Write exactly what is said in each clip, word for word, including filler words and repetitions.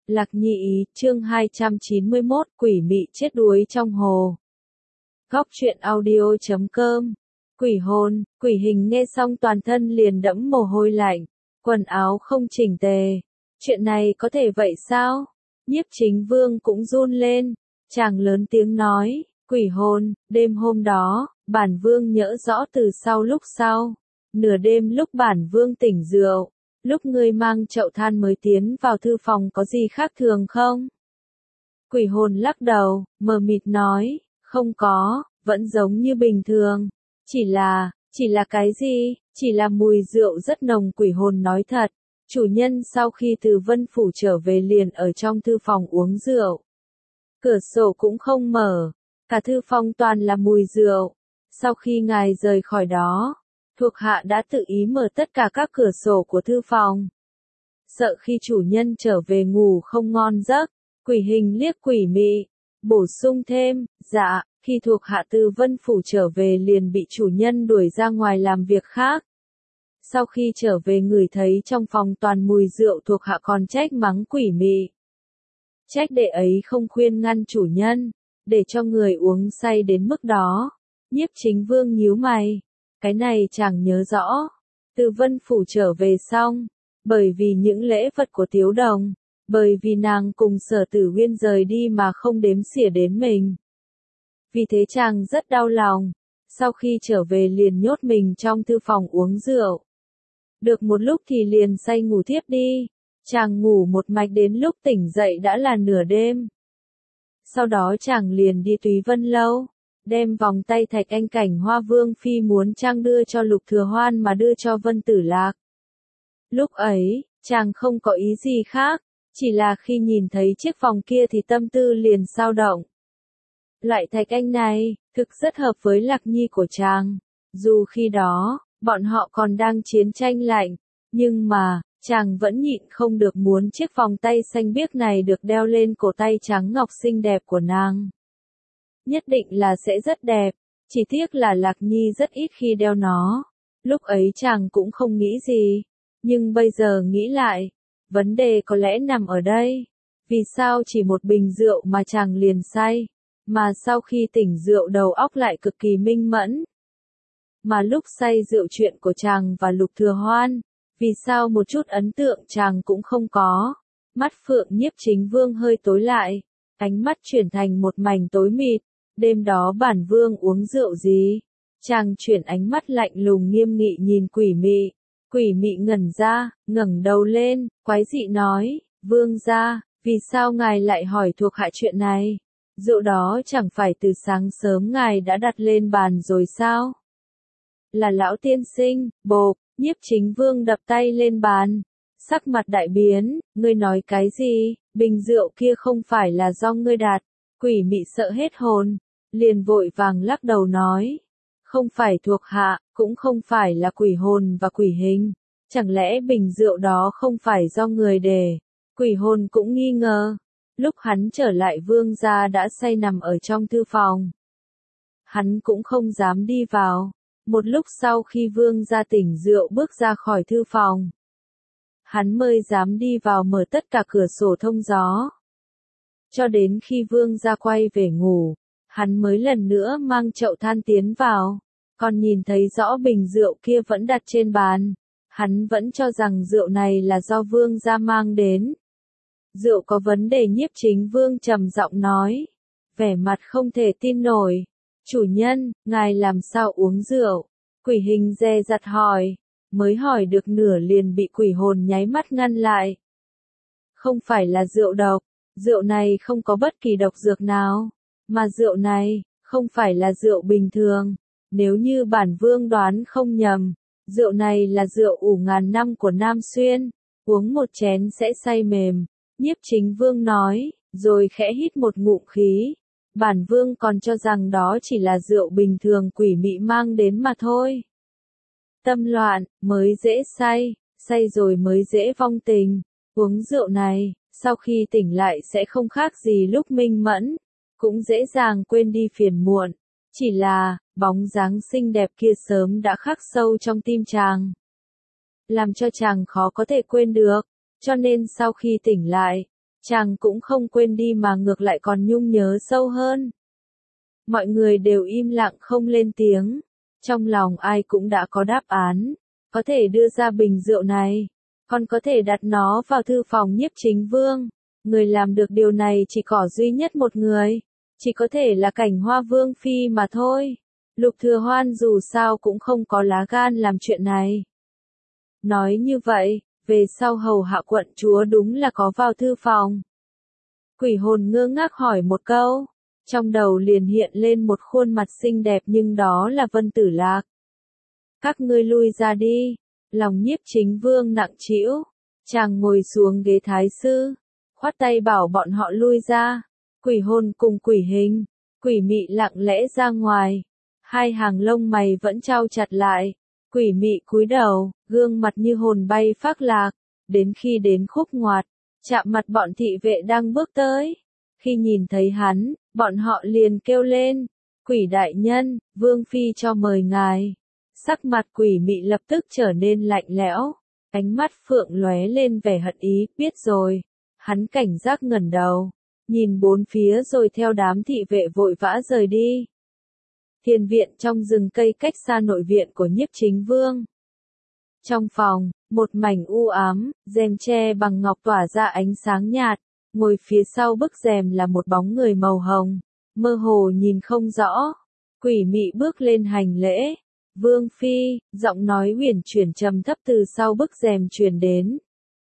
Lạc Nhi ý, chương hai trăm chín mươi mốt, quỷ mị chết đuối trong hồ. Góc truyện audio chấm com. Quỷ hồn, quỷ hình nghe xong toàn thân liền đẫm mồ hôi lạnh, quần áo không chỉnh tề. Chuyện này có thể vậy sao? Nhiếp Chính Vương cũng run lên, chàng lớn tiếng nói, quỷ hồn, đêm hôm đó, bản vương nhớ rõ từ sau lúc sau. Nửa đêm lúc bản vương tỉnh rượu, lúc ngươi mang chậu than mới tiến vào thư phòng có gì khác thường không? Quỷ hồn lắc đầu, mờ mịt nói, không có, vẫn giống như bình thường. Chỉ là, chỉ là cái gì? Chỉ là mùi rượu rất nồng. Quỷ hồn nói thật, chủ nhân sau khi từ Vân Phủ trở về liền ở trong thư phòng uống rượu. Cửa sổ cũng không mở, cả thư phòng toàn là mùi rượu. Sau khi ngài rời khỏi đó, thuộc hạ đã tự ý mở tất cả các cửa sổ của thư phòng. Sợ khi chủ nhân trở về ngủ không ngon giấc, quỷ hình liếc quỷ mị, bổ sung thêm, dạ, khi thuộc hạ từ Vân Phủ trở về liền bị chủ nhân đuổi ra ngoài làm việc khác. Sau khi trở về ngửi thấy trong phòng toàn mùi rượu, thuộc hạ còn trách mắng quỷ mị. Trách đệ ấy không khuyên ngăn chủ nhân, để cho người uống say đến mức đó. Nhiếp Chính Vương nhíu mày, cái này chẳng nhớ rõ. Từ Vân Phủ trở về xong, bởi vì những lễ vật của Tiếu Đồng, bởi vì nàng cùng Sở Tử Uyên rời đi mà không đếm xỉa đến mình. Vì thế chàng rất đau lòng, sau khi trở về liền nhốt mình trong thư phòng uống rượu. Được một lúc thì liền say ngủ thiếp đi, chàng ngủ một mạch đến lúc tỉnh dậy đã là nửa đêm. Sau đó chàng liền đi Túy Vân Lâu, đem vòng tay Thạch Anh Cảnh Hoa Vương Phi muốn trang đưa cho Lục Thừa Hoan mà đưa cho Vân Tử Lạc. Lúc ấy, chàng không có ý gì khác, chỉ là khi nhìn thấy chiếc vòng kia thì tâm tư liền dao động. Loại Thạch Anh này, thực rất hợp với Lạc Nhi của chàng. Dù khi đó, bọn họ còn đang chiến tranh lạnh, nhưng mà, chàng vẫn nhịn không được muốn chiếc vòng tay xanh biếc này được đeo lên cổ tay trắng ngọc xinh đẹp của nàng. Nhất định là sẽ rất đẹp, chỉ tiếc là Lạc Nhi rất ít khi đeo nó. Lúc ấy chàng cũng không nghĩ gì, nhưng bây giờ nghĩ lại, vấn đề có lẽ nằm ở đây. Vì sao chỉ một bình rượu mà chàng liền say, mà sau khi tỉnh rượu đầu óc lại cực kỳ minh mẫn? Mà lúc say rượu chuyện của chàng và Lục Thừa Hoan, vì sao một chút ấn tượng chàng cũng không có? Mắt Phượng Nhiếp Chính Vương hơi tối lại, ánh mắt chuyển thành một mảnh tối mịt. Đêm đó bản vương uống rượu gì? Chàng chuyển ánh mắt lạnh lùng nghiêm nghị nhìn quỷ mị. Quỷ mị ngẩn ra, ngẩng đầu lên, quái dị nói, vương gia, vì sao ngài lại hỏi thuộc hạ chuyện này? Rượu đó chẳng phải từ sáng sớm ngài đã đặt lên bàn rồi sao? Là lão tiên sinh. Bộp, Nhiếp Chính Vương đập tay lên bàn, sắc mặt đại biến, ngươi nói cái gì? Bình rượu kia không phải là do ngươi đặt. Quỷ mị sợ hết hồn, liền vội vàng lắc đầu nói, không phải thuộc hạ, cũng không phải là quỷ hồn và quỷ hình, chẳng lẽ bình rượu đó không phải do người để? Quỷ hồn cũng nghi ngờ, lúc hắn trở lại vương gia đã say nằm ở trong thư phòng. Hắn cũng không dám đi vào, một lúc sau khi vương gia tỉnh rượu bước ra khỏi thư phòng, hắn mới dám đi vào mở tất cả cửa sổ thông gió. Cho đến khi vương gia quay về ngủ, hắn mới lần nữa mang chậu than tiến vào, còn nhìn thấy rõ bình rượu kia vẫn đặt trên bàn. Hắn vẫn cho rằng rượu này là do vương gia mang đến. Rượu có vấn đề. Nhiếp Chính Vương trầm giọng nói, vẻ mặt không thể tin nổi. Chủ nhân, ngài làm sao uống rượu? Quỷ hình dè dặt hỏi, mới hỏi được nửa liền bị quỷ hồn nháy mắt ngăn lại. Không phải là rượu độc, rượu này không có bất kỳ độc dược nào, mà rượu này, không phải là rượu bình thường. Nếu như bản vương đoán không nhầm, rượu này là rượu ủ ngàn năm của Nam Xuyên, uống một chén sẽ say mềm. Nhiếp Chính Vương nói, rồi khẽ hít một ngụm khí. Bản vương còn cho rằng đó chỉ là rượu bình thường quỷ mị mang đến mà thôi. Tâm loạn, mới dễ say, say rồi mới dễ vong tình. Uống rượu này, sau khi tỉnh lại sẽ không khác gì lúc minh mẫn, cũng dễ dàng quên đi phiền muộn. Chỉ là, bóng dáng xinh đẹp kia sớm đã khắc sâu trong tim chàng, làm cho chàng khó có thể quên được, cho nên sau khi tỉnh lại, chàng cũng không quên đi mà ngược lại còn nhung nhớ sâu hơn. Mọi người đều im lặng không lên tiếng, trong lòng ai cũng đã có đáp án, có thể đưa ra bình rượu này, còn có thể đặt nó vào thư phòng Nhiếp Chính Vương. Người làm được điều này chỉ có duy nhất một người, chỉ có thể là Cảnh Hoa Vương Phi mà thôi. Lục Thừa Hoan dù sao cũng không có lá gan làm chuyện này. Nói như vậy, về sau hầu hạ quận chúa đúng là có vào thư phòng. Quỷ hồn ngơ ngác hỏi một câu, trong đầu liền hiện lên một khuôn mặt xinh đẹp nhưng đó là Vân Tử Lạc. Các ngươi lui ra đi, lòng Nhiếp Chính Vương nặng trĩu, chàng ngồi xuống ghế thái sư, khoát tay bảo bọn họ lui ra. Quỷ hồn cùng quỷ hình, quỷ mị lặng lẽ ra ngoài, hai hàng lông mày vẫn trao chặt lại. Quỷ mị cúi đầu, gương mặt như hồn bay phác lạc, đến khi đến khúc ngoặt, chạm mặt bọn thị vệ đang bước tới. Khi nhìn thấy hắn, bọn họ liền kêu lên, quỷ đại nhân, Vương Phi cho mời ngài. Sắc mặt quỷ mị lập tức trở nên lạnh lẽo, ánh mắt phượng lóe lên vẻ hận ý, biết rồi. Hắn cảnh giác ngẩng đầu, nhìn bốn phía rồi theo đám thị vệ vội vã rời đi. Thiền viện trong rừng cây cách xa nội viện của Nhiếp Chính Vương. Trong phòng, một mảnh u ám, rèm tre bằng ngọc tỏa ra ánh sáng nhạt, ngồi phía sau bức rèm là một bóng người màu hồng, mơ hồ nhìn không rõ. Quỷ mị bước lên hành lễ, Vương Phi, giọng nói huyền chuyển trầm thấp từ sau bức rèm truyền đến.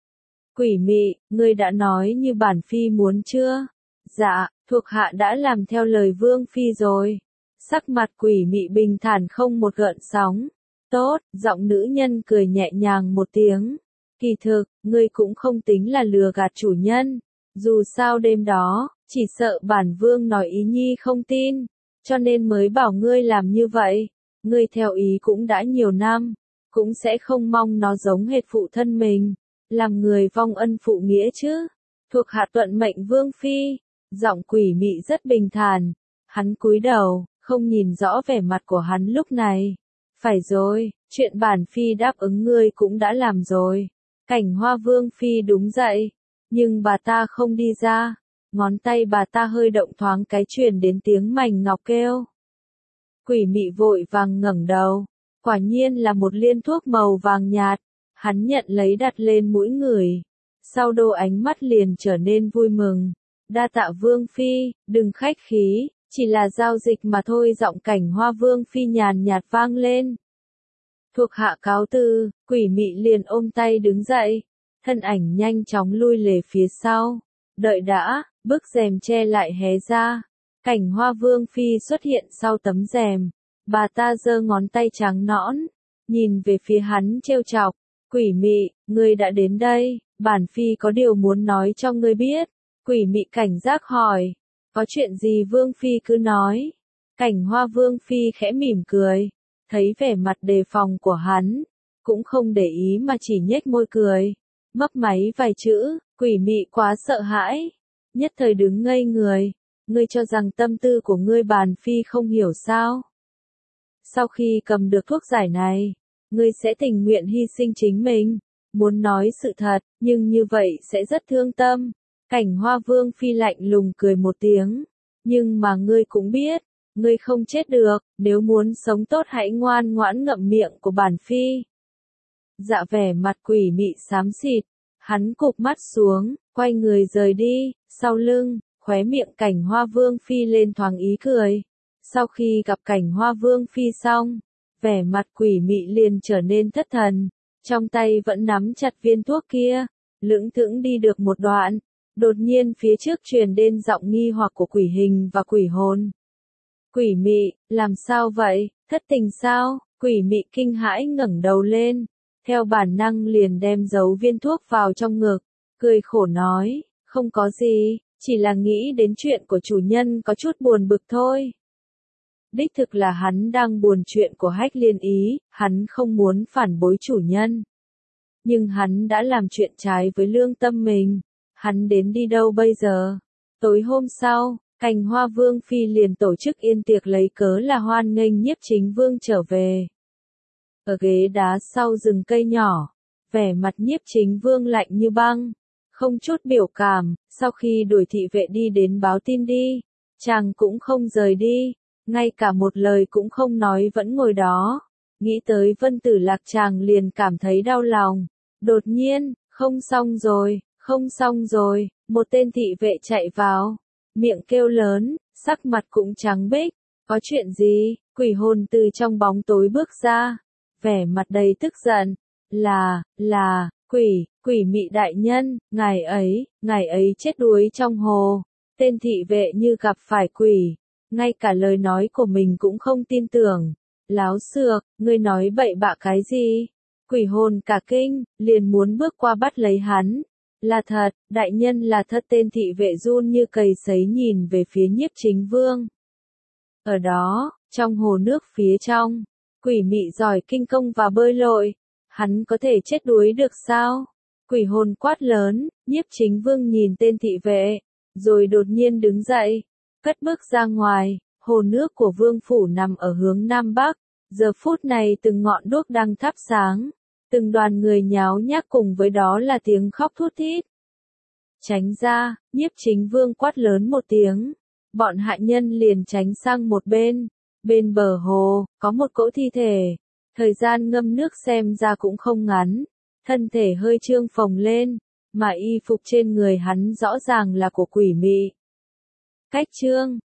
Quỷ mị, ngươi đã nói như bản Phi muốn chưa? Dạ, thuộc hạ đã làm theo lời Vương Phi rồi. Sắc mặt quỷ mị bình thản không một gợn sóng. Tốt, giọng nữ nhân cười nhẹ nhàng một tiếng. Kỳ thực, ngươi cũng không tính là lừa gạt chủ nhân. Dù sao đêm đó, chỉ sợ bản vương nói ý nhi không tin, cho nên mới bảo ngươi làm như vậy. Ngươi theo ý cũng đã nhiều năm, cũng sẽ không mong nó giống hệt phụ thân mình, làm người vong ân phụ nghĩa chứ. Thuộc hạ tuận mệnh Vương Phi, giọng quỷ mị rất bình thản. Hắn cúi đầu, không nhìn rõ vẻ mặt của hắn lúc này. Phải rồi, chuyện bản Phi đáp ứng ngươi cũng đã làm rồi. Cảnh Hoa Vương Phi đúng dậy, nhưng bà ta không đi ra. Ngón tay bà ta hơi động thoáng cái truyền đến tiếng mảnh ngọc kêu. Quỷ mị vội vàng ngẩng đầu, quả nhiên là một liên thuốc màu vàng nhạt. Hắn nhận lấy đặt lên mũi người. Sau đô ánh mắt liền trở nên vui mừng. Đa tạ Vương Phi, đừng khách khí, chỉ là giao dịch mà thôi. Giọng Cảnh Hoa Vương Phi nhàn nhạt vang lên. Thuộc hạ cáo từ, quỷ mị liền ôm tay đứng dậy, thân ảnh nhanh chóng lui lề phía sau. Đợi đã, bức rèm che lại hé ra. Cảnh Hoa Vương Phi xuất hiện sau tấm rèm. Bà ta giơ ngón tay trắng nõn, nhìn về phía hắn trêu chọc. Quỷ mị, ngươi đã đến đây, bản Phi có điều muốn nói cho ngươi biết. Quỷ mị cảnh giác hỏi, có chuyện gì Vương Phi cứ nói. Cảnh Hoa Vương Phi khẽ mỉm cười, thấy vẻ mặt đề phòng của hắn, cũng không để ý mà chỉ nhếch môi cười, mấp máy vài chữ. Quỷ mị quá sợ hãi, nhất thời đứng ngây người. Ngươi cho rằng tâm tư của ngươi bản Phi không hiểu sao? Sau khi cầm được thuốc giải này, ngươi sẽ tình nguyện hy sinh chính mình, muốn nói sự thật, nhưng như vậy sẽ rất thương tâm. Cảnh Hoa Vương Phi lạnh lùng cười một tiếng, nhưng mà ngươi cũng biết, ngươi không chết được, nếu muốn sống tốt hãy ngoan ngoãn ngậm miệng của bản Phi. Dạ vẻ mặt quỷ mị xám xịt, hắn cụp mắt xuống, quay người rời đi, sau lưng, khóe miệng Cảnh Hoa Vương Phi lên thoáng ý cười. Sau khi gặp Cảnh Hoa Vương Phi xong, vẻ mặt quỷ mị liền trở nên thất thần, trong tay vẫn nắm chặt viên thuốc kia, lững thững đi được một đoạn, đột nhiên phía trước truyền đến giọng nghi hoặc của quỷ hình và quỷ hồn. Quỷ mị, làm sao vậy, thất tình sao? Quỷ mị kinh hãi ngẩng đầu lên, theo bản năng liền đem giấu viên thuốc vào trong ngực, cười khổ nói, không có gì, chỉ là nghĩ đến chuyện của chủ nhân có chút buồn bực thôi. Đích thực là hắn đang buồn chuyện của Hách Liên Ý, hắn không muốn phản bội chủ nhân. Nhưng hắn đã làm chuyện trái với lương tâm mình, hắn đến đi đâu bây giờ? Tối hôm sau, Cảnh Hoa Vương Phi liền tổ chức yên tiệc lấy cớ là hoan nghênh Nhiếp Chính Vương trở về. Ở ghế đá sau rừng cây nhỏ, vẻ mặt Nhiếp Chính Vương lạnh như băng, không chút biểu cảm, sau khi đuổi thị vệ đi đến báo tin đi, chàng cũng không rời đi, ngay cả một lời cũng không nói vẫn ngồi đó. Nghĩ tới Vân Tử Lạc chàng liền cảm thấy đau lòng. Đột nhiên, không xong rồi, không xong rồi, một tên thị vệ chạy vào, miệng kêu lớn, sắc mặt cũng trắng bếch. Có chuyện gì? Quỷ hồn từ trong bóng tối bước ra, vẻ mặt đầy tức giận. Là, là, quỷ, quỷ mị đại nhân, ngài ấy, ngài ấy chết đuối trong hồ. Tên thị vệ như gặp phải quỷ, ngay cả lời nói của mình cũng không tin tưởng. Láo xược, ngươi nói bậy bạ cái gì? Quỷ hồn cả kinh, liền muốn bước qua bắt lấy hắn. Là thật, đại nhân là thật. Tên thị vệ run như cầy sấy nhìn về phía Nhiếp Chính Vương. Ở đó, trong hồ nước phía trong, quỷ mị giỏi kinh công và bơi lội, hắn có thể chết đuối được sao? Quỷ hồn quát lớn. Nhiếp Chính Vương nhìn tên thị vệ, rồi đột nhiên đứng dậy, cất bước ra ngoài. Hồ nước của vương phủ nằm ở hướng Nam Bắc, giờ phút này từng ngọn đuốc đang thắp sáng, từng đoàn người nháo nhác cùng với đó là tiếng khóc thút thít. Tránh ra, Nhiếp Chính Vương quát lớn một tiếng, bọn hạ nhân liền tránh sang một bên. Bên bờ hồ, có một cỗ thi thể, thời gian ngâm nước xem ra cũng không ngắn, thân thể hơi trương phồng lên, mà y phục trên người hắn rõ ràng là của quỷ mị. Cách trương,